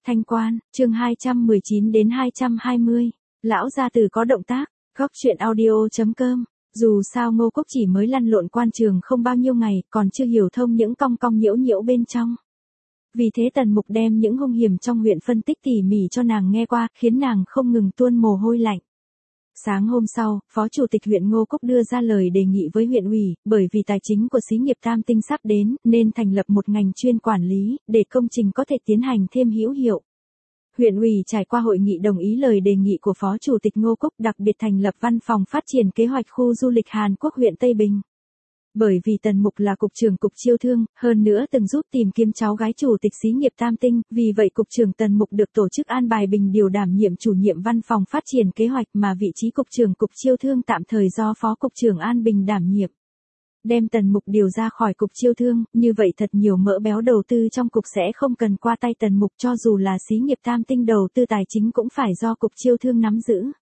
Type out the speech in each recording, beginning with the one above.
Thanh Quan, chương 219 đến 220. Lão gia tử có động tác. Góc truyện audio.com. Dù sao Ngô Cốc chỉ mới lăn lộn quan trường không bao nhiêu ngày, còn chưa hiểu thông những cong cong nhiễu nhiễu bên trong. Vì thế Tần Mục đem những hung hiểm trong huyện phân tích tỉ mỉ cho nàng nghe qua, khiến nàng không ngừng tuôn mồ hôi lạnh. Sáng hôm sau, Phó Chủ tịch huyện Ngô Cốc đưa ra lời đề nghị với huyện ủy, bởi vì tài chính của xí nghiệp Tam Tinh sắp đến, nên thành lập một ngành chuyên quản lý, để công trình có thể tiến hành thêm hữu hiệu. Huyện ủy trải qua hội nghị đồng ý lời đề nghị của Phó Chủ tịch Ngô Cốc, đặc biệt thành lập văn phòng phát triển kế hoạch khu du lịch Hàn Quốc huyện Tây Bình. Bởi vì Tần Mục là cục trưởng cục chiêu thương, hơn nữa từng giúp tìm kiếm cháu gái chủ tịch xí nghiệp Tam Tinh, vì vậy cục trưởng Tần Mục được tổ chức an bài Bình điều đảm nhiệm chủ nhiệm văn phòng phát triển kế hoạch, mà vị trí cục trưởng cục chiêu thương tạm thời do Phó cục trưởng An Bình đảm nhiệm. Đem Tần Mục điều ra khỏi cục chiêu thương, như vậy thật nhiều mỡ béo đầu tư trong cục sẽ không cần qua tay Tần Mục, cho dù là xí nghiệp Tam Tinh đầu tư tài chính cũng phải do cục chiêu thương nắm giữ.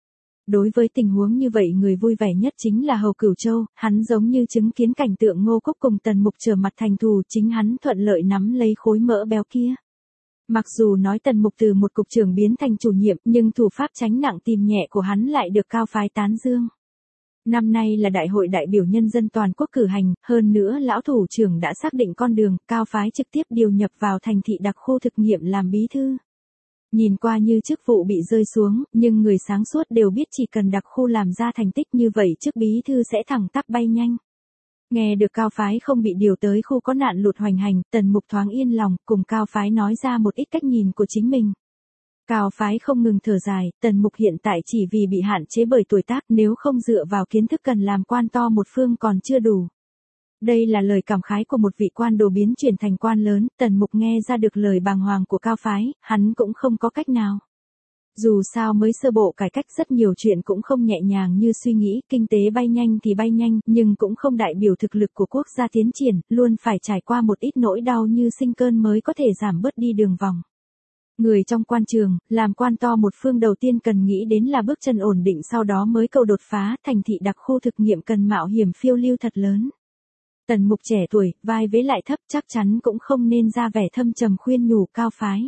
Đối với tình huống như vậy, người vui vẻ nhất chính là Hầu Cửu Châu, hắn giống như chứng kiến cảnh tượng Ngô Cốc cùng Tần Mục trở mặt thành thù, chính hắn thuận lợi nắm lấy khối mỡ béo kia. Mặc dù nói Tần Mục từ một cục trưởng biến thành chủ nhiệm, nhưng thủ pháp tránh nặng tìm nhẹ của hắn lại được cao phái tán dương. Năm nay là đại hội đại biểu nhân dân toàn quốc cử hành, hơn nữa lão thủ trưởng đã xác định con đường, cao phái trực tiếp điều nhập vào thành thị đặc khu thực nghiệm làm bí thư. Nhìn qua như chức vụ bị rơi xuống, nhưng người sáng suốt đều biết chỉ cần đặc khu làm ra thành tích như vậy chức bí thư sẽ thẳng tắp bay nhanh. Nghe được cao phái không bị điều tới khu có nạn lụt hoành hành, Tần Mục thoáng yên lòng, cùng cao phái nói ra một ít cách nhìn của chính mình. Cao phái không ngừng thở dài, Tần Mục hiện tại chỉ vì bị hạn chế bởi tuổi tác, nếu không dựa vào kiến thức cần làm quan to một phương còn chưa đủ. Đây là lời cảm khái của một vị quan đồ biến chuyển thành quan lớn, Tần Mục nghe ra được lời bàng hoàng của cao phái, hắn cũng không có cách nào. Dù sao mới sơ bộ cải cách, rất nhiều chuyện cũng không nhẹ nhàng như suy nghĩ, kinh tế bay nhanh thì bay nhanh, nhưng cũng không đại biểu thực lực của quốc gia tiến triển, luôn phải trải qua một ít nỗi đau như sinh cơn mới có thể giảm bớt đi đường vòng. Người trong quan trường, làm quan to một phương đầu tiên cần nghĩ đến là bước chân ổn định, sau đó mới cầu đột phá, thành thị đặc khu thực nghiệm cần mạo hiểm phiêu lưu thật lớn. Tần Mục trẻ tuổi, vai vế lại thấp, chắc chắn cũng không nên ra vẻ thâm trầm khuyên nhủ cao phái.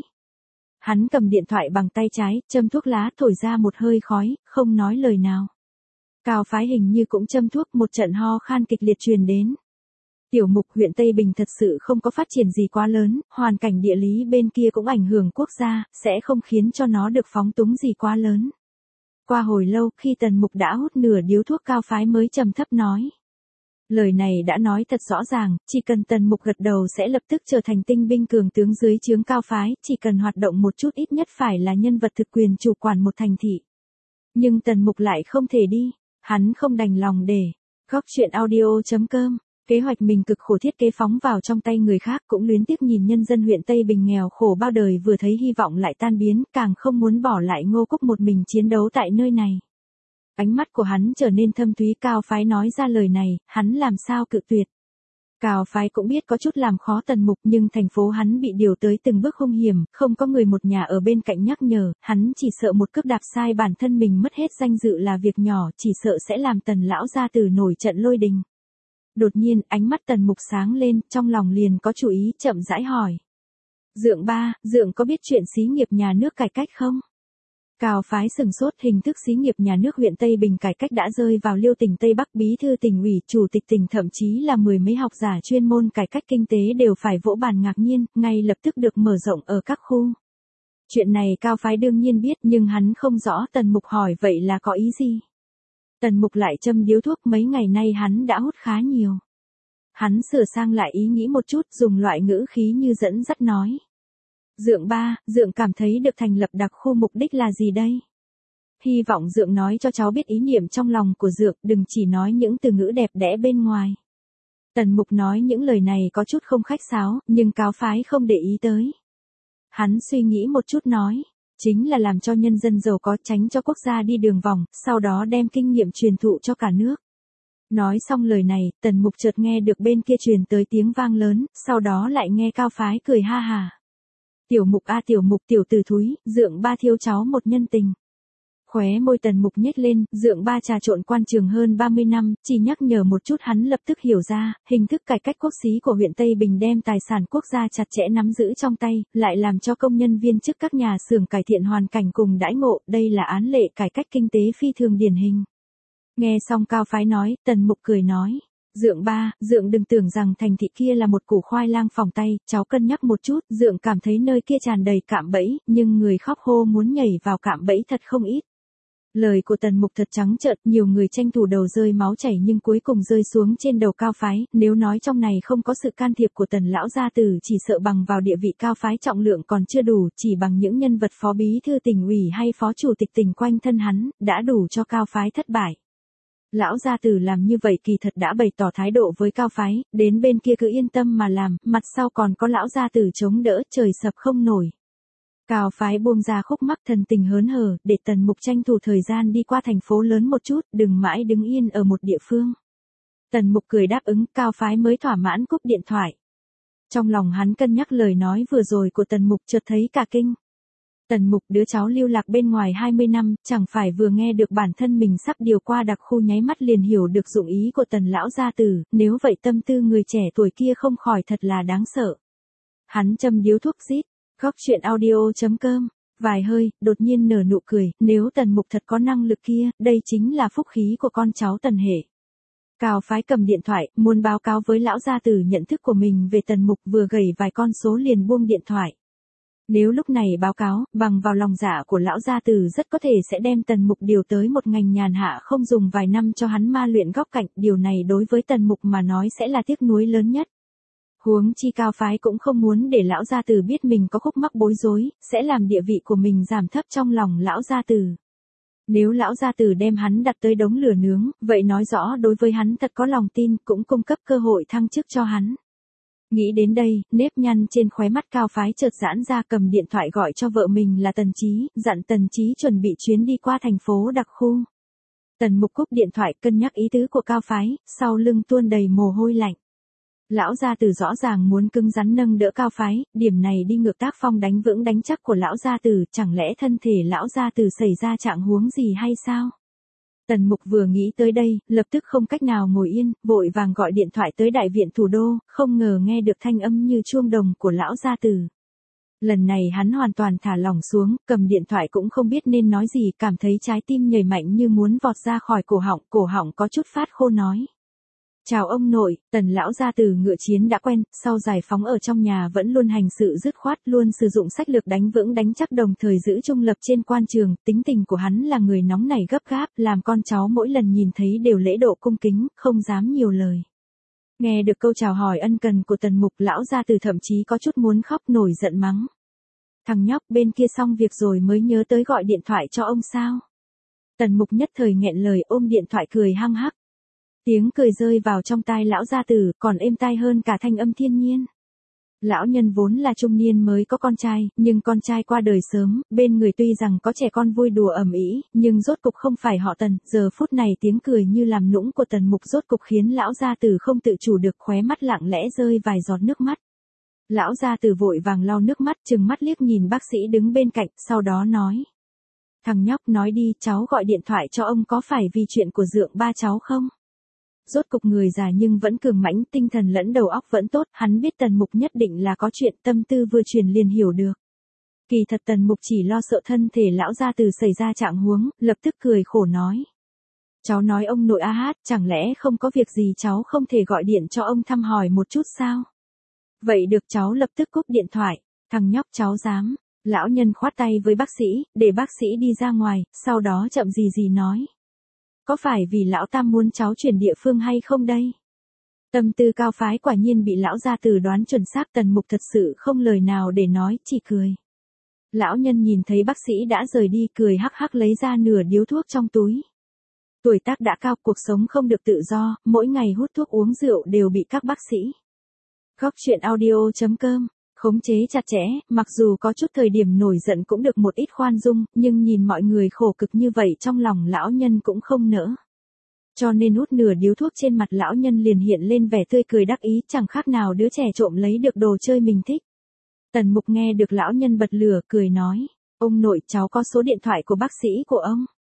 Hắn cầm điện thoại bằng tay trái, châm thuốc lá, thổi ra một hơi khói, không nói lời nào. Cao phái hình như cũng châm thuốc, một trận ho khan kịch liệt truyền đến. Tiểu Mục, huyện Tây Bình thật sự không có phát triển gì quá lớn, hoàn cảnh địa lý bên kia cũng ảnh hưởng quốc gia, sẽ không khiến cho nó được phóng túng gì quá lớn. Qua hồi lâu, khi Tần Mục đã hút nửa điếu thuốc, cao phái mới trầm thấp nói. Lời này đã nói thật rõ ràng, chỉ cần Tần Mục gật đầu sẽ lập tức trở thành tinh binh cường tướng dưới trướng cao phái, chỉ cần hoạt động một chút ít nhất phải là nhân vật thực quyền chủ quản một thành thị. Nhưng Tần Mục lại không thể đi, hắn không đành lòng để. Góc truyện audio.com. Kế hoạch mình cực khổ thiết kế phóng vào trong tay người khác, cũng luyến tiếc nhìn nhân dân huyện Tây Bình nghèo khổ bao đời vừa thấy hy vọng lại tan biến, càng không muốn bỏ lại Ngô Cốc một mình chiến đấu tại nơi này. Ánh mắt của hắn trở nên thâm thúy, cao phái nói ra lời này, hắn làm sao cự tuyệt. Cao phái cũng biết có chút làm khó Tần Mục, nhưng thành phố hắn bị điều tới từng bước hung hiểm, không có người một nhà ở bên cạnh nhắc nhở, hắn chỉ sợ một cước đạp sai bản thân mình mất hết danh dự là việc nhỏ, chỉ sợ sẽ làm Tần lão gia tử nổi trận lôi đình. Đột nhiên, ánh mắt Tần Mục sáng lên, trong lòng liền có chủ ý, chậm rãi hỏi. Dượng ba, Dượng có biết chuyện xí nghiệp nhà nước cải cách không? Cao phái sừng sốt, hình thức xí nghiệp nhà nước huyện Tây Bình cải cách đã rơi vào liêu tỉnh Tây Bắc, bí thư tỉnh ủy, chủ tịch tỉnh, thậm chí là mười mấy học giả chuyên môn cải cách kinh tế đều phải vỗ bàn ngạc nhiên, ngay lập tức được mở rộng ở các khu. Chuyện này cao phái đương nhiên biết, nhưng hắn không rõ. Tần Mục hỏi vậy là có ý gì? Tần Mục lại châm điếu thuốc, mấy ngày nay hắn đã hút khá nhiều. Hắn sửa sang lại ý nghĩ một chút, dùng loại ngữ khí như dẫn dắt nói. Dượng ba, Dượng cảm thấy được thành lập đặc khu mục đích là gì đây? Hy vọng Dượng nói cho cháu biết ý niệm trong lòng của Dượng, đừng chỉ nói những từ ngữ đẹp đẽ bên ngoài. Tần Mục nói những lời này có chút không khách sáo, nhưng cao phái không để ý tới. Hắn suy nghĩ một chút nói, chính là làm cho nhân dân giàu có, tránh cho quốc gia đi đường vòng, sau đó đem kinh nghiệm truyền thụ cho cả nước. Nói xong lời này, Tần Mục chợt nghe được bên kia truyền tới tiếng vang lớn, sau đó lại nghe cao phái cười ha hà. Tiểu Mục a Tiểu Mục, tiểu tử thúi, Dượng ba thiếu cháu một nhân tình. Khóe môi Tần Mục nhếch lên, Dượng Ba trà trộn quan trường hơn 30 năm, chỉ nhắc nhở một chút hắn lập tức hiểu ra, hình thức cải cách quốc xí của huyện Tây Bình đem tài sản quốc gia chặt chẽ nắm giữ trong tay, lại làm cho công nhân viên chức các nhà xưởng cải thiện hoàn cảnh cùng đãi ngộ, đây là án lệ cải cách kinh tế phi thường điển hình. Nghe xong Cao Phái nói, Tần Mục cười nói. Dượng Ba, Dượng đừng tưởng rằng thành thị kia là một củ khoai lang phỏng tay, cháu cân nhắc một chút, Dượng cảm thấy nơi kia tràn đầy cạm bẫy, nhưng người khóc hô muốn nhảy vào cạm bẫy thật không ít. Lời của Tần Mục thật trắng trợn, nhiều người tranh thủ đầu rơi máu chảy nhưng cuối cùng rơi xuống trên đầu Cao Phái, nếu nói trong này không có sự can thiệp của Tần lão gia tử chỉ sợ bằng vào địa vị Cao Phái trọng lượng còn chưa đủ, chỉ bằng những nhân vật phó bí thư tỉnh ủy hay phó chủ tịch tỉnh quanh thân hắn, đã đủ cho Cao Phái thất bại. Lão gia tử làm như vậy kỳ thật đã bày tỏ thái độ với Cao Phái, đến bên kia cứ yên tâm mà làm, mặt sau còn có lão gia tử chống đỡ, trời sập không nổi. Cao Phái buông ra khúc mắc thần tình hớn hở, để Tần Mục tranh thủ thời gian đi qua thành phố lớn một chút, đừng mãi đứng yên ở một địa phương. Tần Mục cười đáp ứng, Cao Phái mới thỏa mãn cúp điện thoại. Trong lòng hắn cân nhắc lời nói vừa rồi của Tần Mục, chợt thấy cả kinh. Tần Mục, đứa cháu lưu lạc bên ngoài 20 năm, chẳng phải vừa nghe được bản thân mình sắp điều qua đặc khu nháy mắt liền hiểu được dụng ý của Tần lão gia tử, nếu vậy tâm tư người trẻ tuổi kia không khỏi thật là đáng sợ. Hắn châm điếu thuốc rít. Góc chuyện audio.com, vài hơi, đột nhiên nở nụ cười, nếu Tần Mục thật có năng lực kia, đây chính là phúc khí của con cháu Tần hệ. Cao Phái cầm điện thoại, muốn báo cáo với lão gia tử nhận thức của mình về Tần Mục, vừa gầy vài con số liền buông điện thoại. Nếu lúc này báo cáo, bằng vào lòng dạ của lão gia tử rất có thể sẽ đem Tần Mục điều tới một ngành nhàn hạ không dùng vài năm cho hắn ma luyện góc cạnh, điều này đối với Tần Mục mà nói sẽ là tiếc nuối lớn nhất. Huống chi Cao Phái cũng không muốn để lão gia tử biết mình có khúc mắc bối rối, sẽ làm địa vị của mình giảm thấp trong lòng lão gia tử. Nếu lão gia tử đem hắn đặt tới đống lửa nướng, vậy nói rõ đối với hắn thật có lòng tin, cũng cung cấp cơ hội thăng chức cho hắn. Nghĩ đến đây, nếp nhăn trên khóe mắt Cao Phái chợt giãn ra, cầm điện thoại gọi cho vợ mình là Tần Chí, dặn Tần Chí chuẩn bị chuyến đi qua thành phố đặc khu. Tần Mục cúp điện thoại, cân nhắc ý tứ của Cao Phái, sau lưng tuôn đầy mồ hôi lạnh. Lão gia tử rõ ràng muốn cứng rắn nâng đỡ Cao Phái, điểm này đi ngược tác phong đánh vững đánh chắc của lão gia tử, chẳng lẽ thân thể lão gia tử xảy ra trạng huống gì hay sao? Tần Mục vừa nghĩ tới đây, lập tức không cách nào ngồi yên, vội vàng gọi điện thoại tới đại viện thủ đô, không ngờ nghe được thanh âm như chuông đồng của lão gia tử. Lần này hắn hoàn toàn thả lỏng xuống, cầm điện thoại cũng không biết nên nói gì, cảm thấy trái tim nhảy mạnh như muốn vọt ra khỏi cổ họng có chút phát khô nói. Chào ông nội, Tần lão gia tử ngựa chiến đã quen, sau giải phóng ở trong nhà vẫn luôn hành sự dứt khoát, luôn sử dụng sách lược đánh vững đánh chắc đồng thời giữ trung lập trên quan trường, tính tình của hắn là người nóng nảy gấp gáp, làm con cháu mỗi lần nhìn thấy đều lễ độ cung kính, không dám nhiều lời. Nghe được câu chào hỏi ân cần của Tần Mục, lão gia tử thậm chí có chút muốn khóc, nổi giận mắng. Thằng nhóc bên kia xong việc rồi mới nhớ tới gọi điện thoại cho ông sao? Tần Mục nhất thời nghẹn lời, ôm điện thoại cười hăng hắc. Tiếng cười rơi vào trong tai lão gia tử, còn êm tai hơn cả thanh âm thiên nhiên. Lão nhân vốn là trung niên mới có con trai, nhưng con trai qua đời sớm, bên người tuy rằng có trẻ con vui đùa ầm ĩ, nhưng rốt cục không phải họ Tần, giờ phút này tiếng cười như làm nũng của Tần Mục rốt cục khiến lão gia tử không tự chủ được, khóe mắt lặng lẽ rơi vài giọt nước mắt. Lão gia tử vội vàng lau nước mắt, trừng mắt liếc nhìn bác sĩ đứng bên cạnh, sau đó nói. Thằng nhóc nói đi, cháu gọi điện thoại cho ông có phải vì chuyện của Dượng Ba cháu không? Rốt cục người già nhưng vẫn cường mãnh, tinh thần lẫn đầu óc vẫn tốt, hắn biết Tần Mục nhất định là có chuyện, tâm tư vừa truyền liền hiểu được. Kỳ thật Tần Mục chỉ lo sợ thân thể lão gia tử xảy ra trạng huống, lập tức cười khổ nói. Cháu nói ông nội a hát, chẳng lẽ không có việc gì cháu không thể gọi điện cho ông thăm hỏi một chút sao? Vậy được, cháu lập tức cúp điện thoại, thằng nhóc cháu dám. Lão nhân khoát tay với bác sĩ, để bác sĩ đi ra ngoài, sau đó chậm gì nói. Có phải vì lão tam muốn cháu chuyển địa phương hay không đây? Tâm tư Cao Phái quả nhiên bị lão gia tử đoán chuẩn xác, Tần Mục thật sự không lời nào để nói, chỉ cười. Lão nhân nhìn thấy bác sĩ đã rời đi, cười hắc hắc lấy ra nửa điếu thuốc trong túi. Tuổi tác đã cao, cuộc sống không được tự do, mỗi ngày hút thuốc uống rượu đều bị các bác sĩ. Góc chuyện audio.com, khống chế chặt chẽ, mặc dù có chút thời điểm nổi giận cũng được một ít khoan dung, nhưng nhìn mọi người khổ cực như vậy trong lòng lão nhân cũng không nỡ. Cho nên hút nửa điếu thuốc trên mặt lão nhân liền hiện lên vẻ tươi cười đắc ý, chẳng khác nào đứa trẻ trộm lấy được đồ chơi mình thích. Tần Mục nghe được lão nhân bật lửa, cười nói, ông nội cháu có số điện thoại của bác sĩ của ông.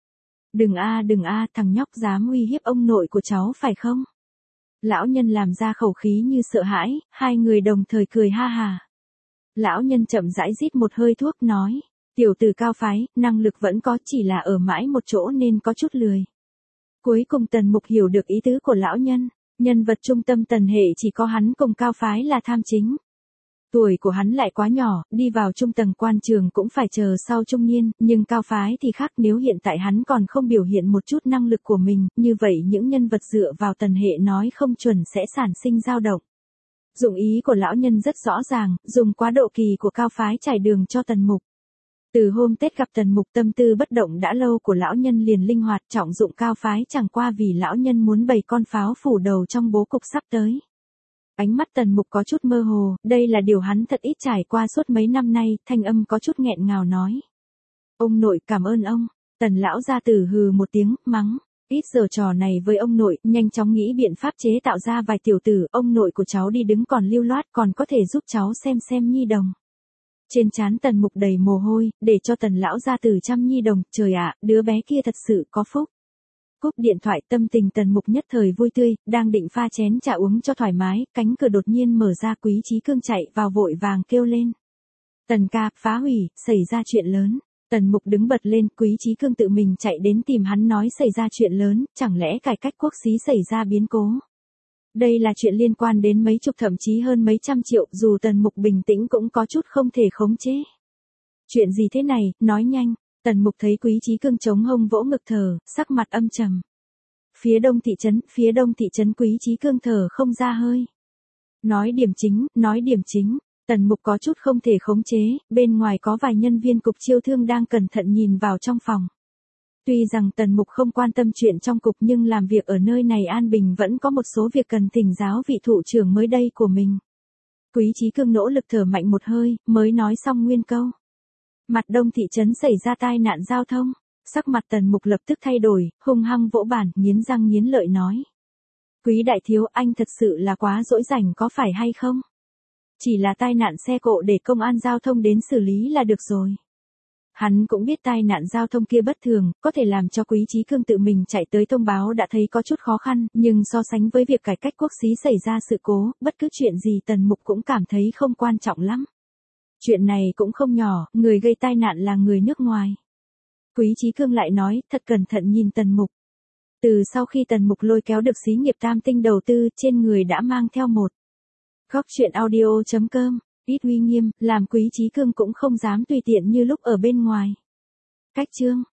Đừng a, thằng nhóc dám uy hiếp ông nội của cháu phải không? Lão nhân làm ra khẩu khí như sợ hãi, hai người đồng thời cười ha hà. Lão nhân chậm rãi rít một hơi thuốc nói, tiểu tử Cao Phái, năng lực vẫn có, chỉ là ở mãi một chỗ nên có chút lười. Cuối cùng Tần Mục hiểu được ý tứ của lão nhân, nhân vật trung tâm Tần hệ chỉ có hắn cùng Cao Phái là tham chính. Tuổi của hắn lại quá nhỏ, đi vào trung tầng quan trường cũng phải chờ sau trung niên, nhưng Cao Phái thì khác, nếu hiện tại hắn còn không biểu hiện một chút năng lực của mình, như vậy những nhân vật dựa vào Tần hệ nói không chuẩn sẽ sản sinh dao động. Dụng ý của lão nhân rất rõ ràng, dùng quá độ kỳ của Cao Phái trải đường cho Tần Mục. Từ hôm Tết gặp Tần Mục, tâm tư bất động đã lâu của lão nhân liền linh hoạt trọng dụng Cao Phái, chẳng qua vì lão nhân muốn bày con pháo phủ đầu trong bố cục sắp tới. Ánh mắt Tần Mục có chút mơ hồ, đây là điều hắn thật ít trải qua suốt mấy năm nay, thanh âm có chút nghẹn ngào nói. Ông nội cảm ơn ông. Tần lão gia tử hừ một tiếng, mắng. Ít giờ trò này với ông nội, nhanh chóng nghĩ biện pháp chế tạo ra vài tiểu tử, ông nội của cháu đi đứng còn lưu loát, còn có thể giúp cháu xem nhi đồng. Trên trán Tần Mục đầy mồ hôi, để cho Tần lão gia tử chăm nhi đồng, trời ạ, đứa bé kia thật sự có phúc. Cúp điện thoại, tâm tình Tần Mục nhất thời vui tươi, đang định pha chén trà uống cho thoải mái, cánh cửa đột nhiên mở ra, Quý Chí Cương chạy vào vội vàng kêu lên. Tần ca, phá hủy, xảy ra chuyện lớn. Tần Mục đứng bật lên, Quý Chí Cương tự mình chạy đến tìm hắn nói xảy ra chuyện lớn, chẳng lẽ cải cách quốc xí xảy ra biến cố. Đây là chuyện liên quan đến mấy chục thậm chí hơn mấy trăm triệu, dù Tần Mục bình tĩnh cũng có chút không thể khống chế. Chuyện gì thế này, nói nhanh. Tần Mục thấy Quý Chí Cương chống hông vỗ ngực thở, sắc mặt âm trầm. Phía đông thị trấn Quý Chí Cương thở không ra hơi. Nói điểm chính. Tần Mục có chút không thể khống chế, bên ngoài có vài nhân viên cục chiêu thương đang cẩn thận nhìn vào trong phòng. Tuy rằng Tần Mục không quan tâm chuyện trong cục nhưng làm việc ở nơi này an bình vẫn có một số việc cần thỉnh giáo vị thủ trưởng mới đây của mình. Quý Chí Cương nỗ lực thở mạnh một hơi, mới nói xong nguyên câu. Mặt đông thị trấn xảy ra tai nạn giao thông, sắc mặt Tần Mục lập tức thay đổi, hung hăng vỗ bàn, nghiến răng nghiến lợi nói. Quý đại thiếu, anh thật sự là quá dỗi rảnh có phải hay không? Chỉ là tai nạn xe cộ để công an giao thông đến xử lý là được rồi. Hắn cũng biết tai nạn giao thông kia bất thường, có thể làm cho Quý Chí Cương tự mình chạy tới thông báo đã thấy có chút khó khăn, nhưng so sánh với việc cải cách quốc xí xảy ra sự cố, bất cứ chuyện gì Tần Mục cũng cảm thấy không quan trọng lắm. Chuyện này cũng không nhỏ, người gây tai nạn là người nước ngoài. Quý Chí Cương lại nói, thật cẩn thận nhìn Tần Mục. Từ sau khi Tần Mục lôi kéo được xí nghiệp Tam Tinh đầu tư, trên người đã mang theo một góc truyện audio.com, ít uy nghiêm, làm Quý Chí Cương cũng không dám tùy tiện như lúc ở bên ngoài. Cách chương